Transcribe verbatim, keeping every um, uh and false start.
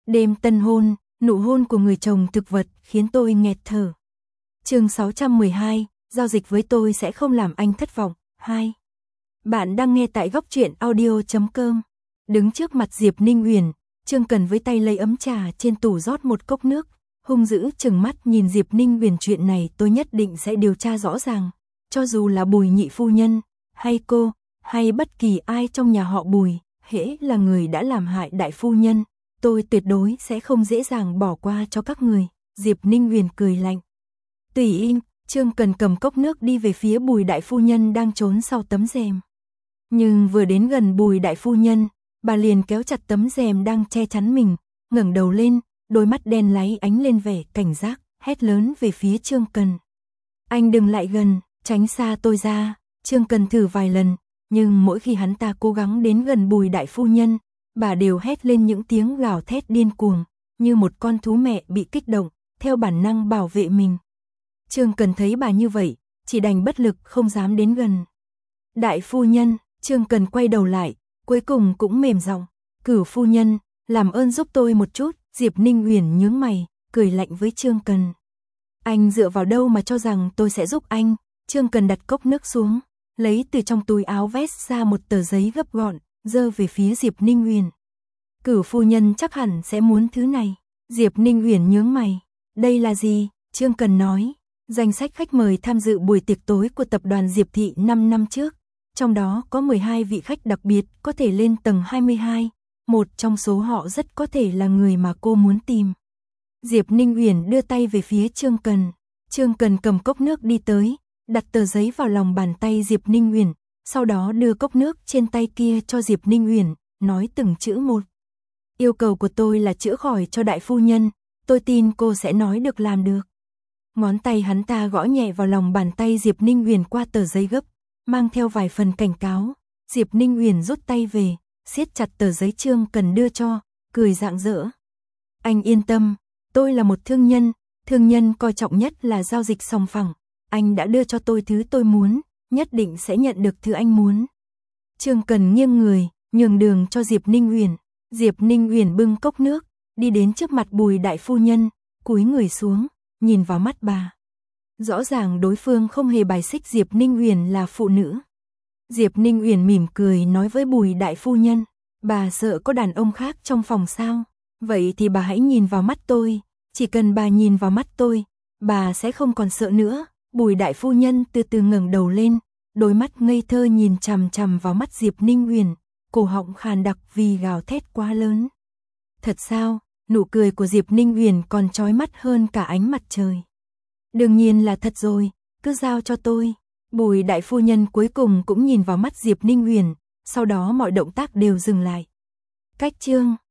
Đêm tân hôn, nụ hôn của người chồng thực vật khiến tôi nghẹt thở. Chương sáu trăm mười hai, giao dịch với tôi sẽ không làm anh thất vọng. hai. Bạn đang nghe tại góc truyện audio chấm com. Đứng trước mặt Diệp Ninh Huyền, Chương Cần với tay lấy ấm trà trên tủ rót một cốc nước, hung dữ chừng mắt nhìn Diệp Ninh Huyền. Chuyện này tôi nhất định sẽ điều tra rõ ràng, cho dù là Bùi nhị phu nhân, hay cô, hay bất kỳ ai trong nhà họ Bùi, hễ là người đã làm hại đại phu nhân, tôi tuyệt đối sẽ không dễ dàng bỏ qua cho các người. Diệp Ninh Huyền cười lạnh. Tùy im, Chương Cần cầm cốc nước đi về phía Bùi đại phu nhân đang trốn sau tấm rèm. Nhưng vừa đến gần Bùi đại phu nhân, bà liền kéo chặt tấm rèm đang che chắn mình, ngẩng đầu lên, đôi mắt đen láy ánh lên vẻ cảnh giác, hét lớn về phía Chương Cần. Anh đừng lại gần, tránh xa tôi ra. Chương Cần thử vài lần, nhưng mỗi khi hắn ta cố gắng đến gần Bùi đại phu nhân, bà đều hét lên những tiếng gào thét điên cuồng, như một con thú mẹ bị kích động, theo bản năng bảo vệ mình. Chương Cần thấy bà như vậy, chỉ đành bất lực không dám đến gần. Đại phu nhân, Chương Cần quay đầu lại, cuối cùng cũng mềm giọng, Cửu phu nhân, làm ơn giúp tôi một chút. Diệp Ninh Huyền nhướng mày, cười lạnh với Chương Cần. Anh dựa vào đâu mà cho rằng tôi sẽ giúp anh? Chương Cần đặt cốc nước xuống, lấy từ trong túi áo vest ra một tờ giấy gấp gọn, giơ về phía Diệp Ninh Huyền. Cửu phu nhân chắc hẳn sẽ muốn thứ này. Diệp Ninh Huyền nhướng mày. Đây là gì? Chương Cần nói. Danh sách khách mời tham dự buổi tiệc tối của tập đoàn Diệp Thị năm năm trước. Trong đó có mười hai vị khách đặc biệt có thể lên tầng hai mươi hai. Một trong số họ rất có thể là người mà cô muốn tìm. Diệp Ninh Huyền đưa tay về phía Chương Cần. Chương Cần cầm cốc nước đi tới, đặt tờ giấy vào lòng bàn tay Diệp Ninh Huyền, sau đó đưa cốc nước trên tay kia cho Diệp Ninh Huyền, nói từng chữ một. Yêu cầu của tôi là chữa khỏi cho đại phu nhân, tôi tin cô sẽ nói được làm được. Ngón tay hắn ta gõ nhẹ vào lòng bàn tay Diệp Ninh Huyền qua tờ giấy gấp, mang theo vài phần cảnh cáo. Diệp Ninh Huyền rút tay về, siết chặt tờ giấy Chương Cần đưa cho, cười rạng rỡ. Anh yên tâm, tôi là một thương nhân, thương nhân coi trọng nhất là giao dịch sòng phẳng. Anh đã đưa cho tôi thứ tôi muốn, nhất định sẽ nhận được thứ anh muốn. Chương Cần nghiêng người, nhường đường cho Diệp Ninh Huyền. Diệp Ninh Huyền bưng cốc nước, đi đến trước mặt Bùi đại phu nhân, cúi người xuống, nhìn vào mắt bà. Rõ ràng đối phương không hề bài xích Diệp Ninh Huyền là phụ nữ. Diệp Ninh Huyền mỉm cười nói với Bùi đại phu nhân, bà sợ có đàn ông khác trong phòng sao? Vậy thì bà hãy nhìn vào mắt tôi, chỉ cần bà nhìn vào mắt tôi, bà sẽ không còn sợ nữa. Bùi đại phu nhân từ từ ngẩng đầu lên, đôi mắt ngây thơ nhìn chằm chằm vào mắt Diệp Ninh Huyền, cổ họng khàn đặc vì gào thét quá lớn. Thật sao? Nụ cười của Diệp Ninh Huyền còn chói mắt hơn cả ánh mặt trời. Đương nhiên là thật rồi, cứ giao cho tôi. Bùi đại phu nhân cuối cùng cũng nhìn vào mắt Diệp Ninh Huyền, sau đó mọi động tác đều dừng lại. Cách chương